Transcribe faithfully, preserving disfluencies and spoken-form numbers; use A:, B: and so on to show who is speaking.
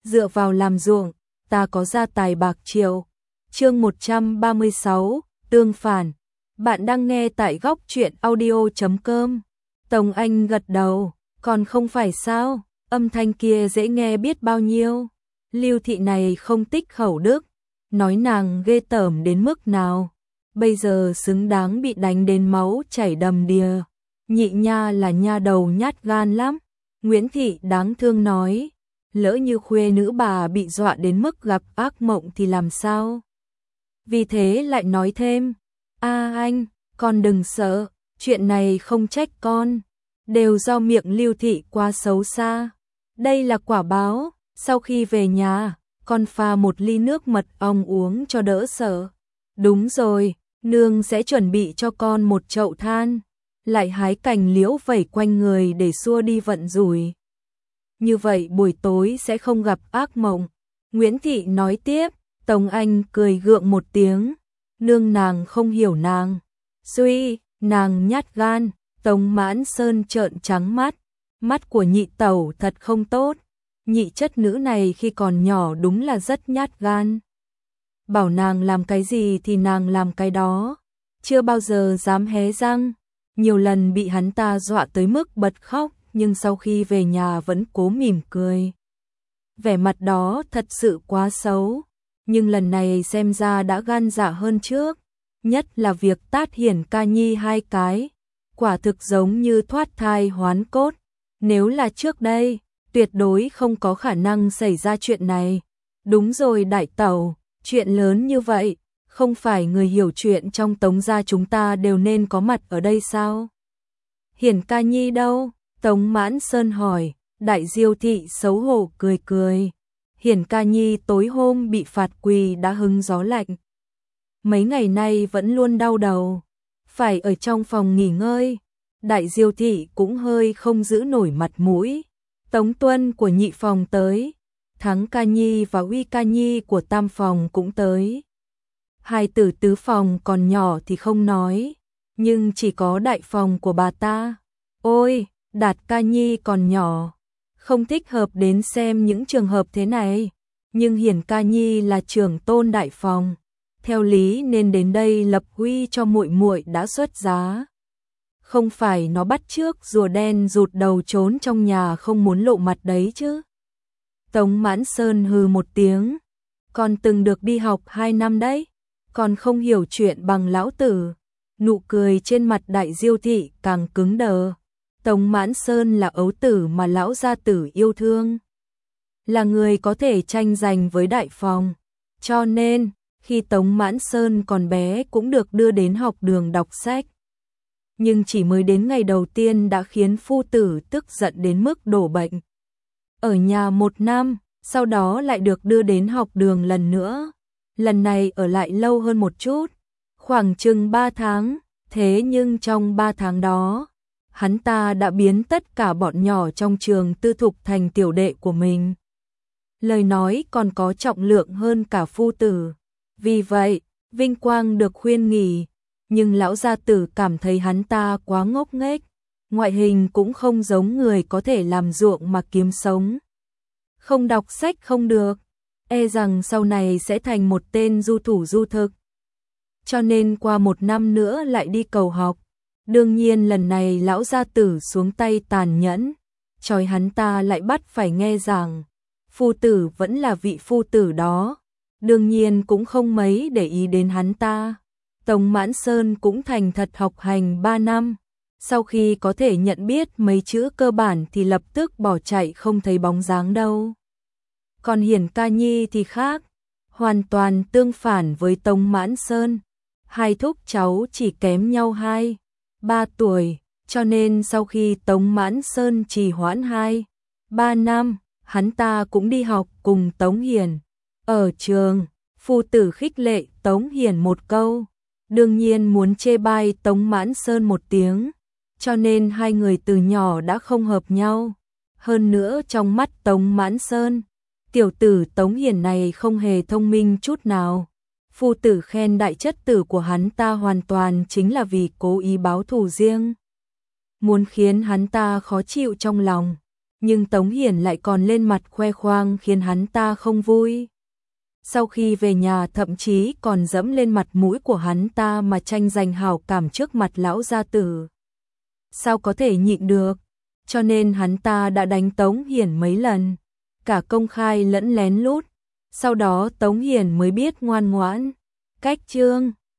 A: dựa vào làm ruộng, ta có gia tài bạc triệu. Chương một trăm ba mươi sáu, tương phản. Bạn đang nghe tại góc truyện audio chấm com. Tống Anh gật đầu, còn không phải sao, âm thanh kia dễ nghe biết bao nhiêu. Lưu thị này không tích khẩu đức, nói nàng ghê tởm đến mức nào, bây giờ xứng đáng bị đánh đến máu chảy đầm đìa. Nhị nha là nha đầu nhát gan lắm. Nguyễn thị đáng thương nói, lỡ như khuê nữ bà bị dọa đến mức gặp ác mộng thì làm sao? Vì thế lại nói thêm, a anh, con đừng sợ, chuyện này không trách con, đều do miệng Lưu thị quá xấu xa. Đây là quả báo, sau khi về nhà, con pha một ly nước mật ong uống cho đỡ sợ. Đúng rồi, nương sẽ chuẩn bị cho con một chậu than, lại hái cành liễu vẩy quanh người để xua đi vận rủi. Như vậy buổi tối sẽ không gặp ác mộng. Nguyễn thị nói tiếp. Tống Anh cười gượng một tiếng, nương nàng không hiểu nàng. Suy, nàng nhát gan. Tống Mãn Sơn trợn trắng mắt, mắt của nhị tẩu thật không tốt. Nhị chất nữ này khi còn nhỏ đúng là rất nhát gan. Bảo nàng làm cái gì thì nàng làm cái đó, chưa bao giờ dám hé răng. Nhiều lần bị hắn ta dọa tới mức bật khóc, nhưng sau khi về nhà vẫn cố mỉm cười. Vẻ mặt đó thật sự quá xấu, nhưng lần này xem ra đã gan dạ hơn trước, nhất là việc tát Hiển Ca Nhi hai cái, quả thực giống như thoát thai hoán cốt. Nếu là trước đây, tuyệt đối không có khả năng xảy ra chuyện này. Đúng rồi đại tẩu, chuyện lớn như vậy, không phải người hiểu chuyện trong Tống gia chúng ta đều nên có mặt ở đây sao? Hiển Ca Nhi đâu? Tống Mãn Sơn hỏi. Đại Diêu thị xấu hổ cười cười. Hiển Ca Nhi tối hôm bị phạt quỳ đã hứng gió lạnh, mấy ngày nay vẫn luôn đau đầu, phải ở trong phòng nghỉ ngơi. Đại Diêu thị cũng hơi không giữ nổi mặt mũi. Tống Tuân của nhị phòng tới, Thắng Ca Nhi và Uy Ca Nhi của tam phòng cũng tới. Hai tử tứ phòng còn nhỏ thì không nói, nhưng chỉ có đại phòng của bà ta. Ôi, Đạt Ca Nhi còn nhỏ, không thích hợp đến xem những trường hợp thế này. Nhưng Hiển Ca Nhi là trưởng tôn đại phòng, theo lý nên đến đây lập uy cho muội muội đã xuất giá. Không phải nó bắt chước rùa đen rụt đầu trốn trong nhà không muốn lộ mặt đấy chứ. Tống Mãn Sơn hừ một tiếng, còn từng được đi học hai năm đấy, còn không hiểu chuyện bằng lão tử. Nụ cười trên mặt Đại Diêu thị càng cứng đờ. Tống Mãn Sơn là ấu tử mà lão gia tử yêu thương, là người có thể tranh giành với đại phòng, cho nên khi Tống Mãn Sơn còn bé cũng được đưa đến học đường đọc sách. Nhưng chỉ mới đến ngày đầu tiên đã khiến phu tử tức giận đến mức đổ bệnh. Ở nhà một năm, sau đó lại được đưa đến học đường lần nữa. Lần này ở lại lâu hơn một chút, khoảng chừng ba tháng, thế nhưng trong ba tháng đó, hắn ta đã biến tất cả bọn nhỏ trong trường tư thục thành tiểu đệ của mình. Lời nói còn có trọng lượng hơn cả phu tử. Vì vậy, vinh quang được khuyên nghỉ, nhưng lão gia tử cảm thấy hắn ta quá ngốc nghếch, ngoại hình cũng không giống người có thể làm ruộng mà kiếm sống. Không đọc sách không được, e rằng sau này sẽ thành một tên du thủ du thực. Cho nên qua một năm nữa lại đi cầu học. Đương nhiên lần này lão gia tử xuống tay tàn nhẫn, trói hắn ta lại bắt phải nghe giảng. Phu tử vẫn là vị phu tử đó, đương nhiên cũng không mấy để ý đến hắn ta. Tống Mãn Sơn cũng thành thật học hành ba năm, sau khi có thể nhận biết mấy chữ cơ bản thì lập tức bỏ chạy không thấy bóng dáng đâu. Còn Hiển Ca Nhi thì khác, hoàn toàn tương phản với Tống Mãn Sơn. Hai thúc cháu chỉ kém nhau hai, ba tuổi, cho nên sau khi Tống Mãn Sơn trì hoãn hai, ba năm, hắn ta cũng đi học cùng Tống Hiển. Ở trường, phu tử khích lệ Tống Hiển một câu, đương nhiên muốn chê bai Tống Mãn Sơn một tiếng, cho nên hai người từ nhỏ đã không hợp nhau. Hơn nữa trong mắt Tống Mãn Sơn, tiểu tử Tống Hiển này không hề thông minh chút nào. Phu tử khen đại chất tử của hắn ta hoàn toàn chính là vì cố ý báo thù riêng, muốn khiến hắn ta khó chịu trong lòng. nhưng Tống Hiển lại còn lên mặt khoe khoang khiến hắn ta không vui. Sau khi về nhà thậm chí còn dẫm lên mặt mũi của hắn ta mà tranh giành hảo cảm trước mặt lão gia tử. Sao có thể nhịn được? Cho nên hắn ta đã đánh Tống Hiển mấy lần, cả công khai lẫn lén lút. Sau đó Tống Hiển mới biết ngoan ngoãn. Cách chương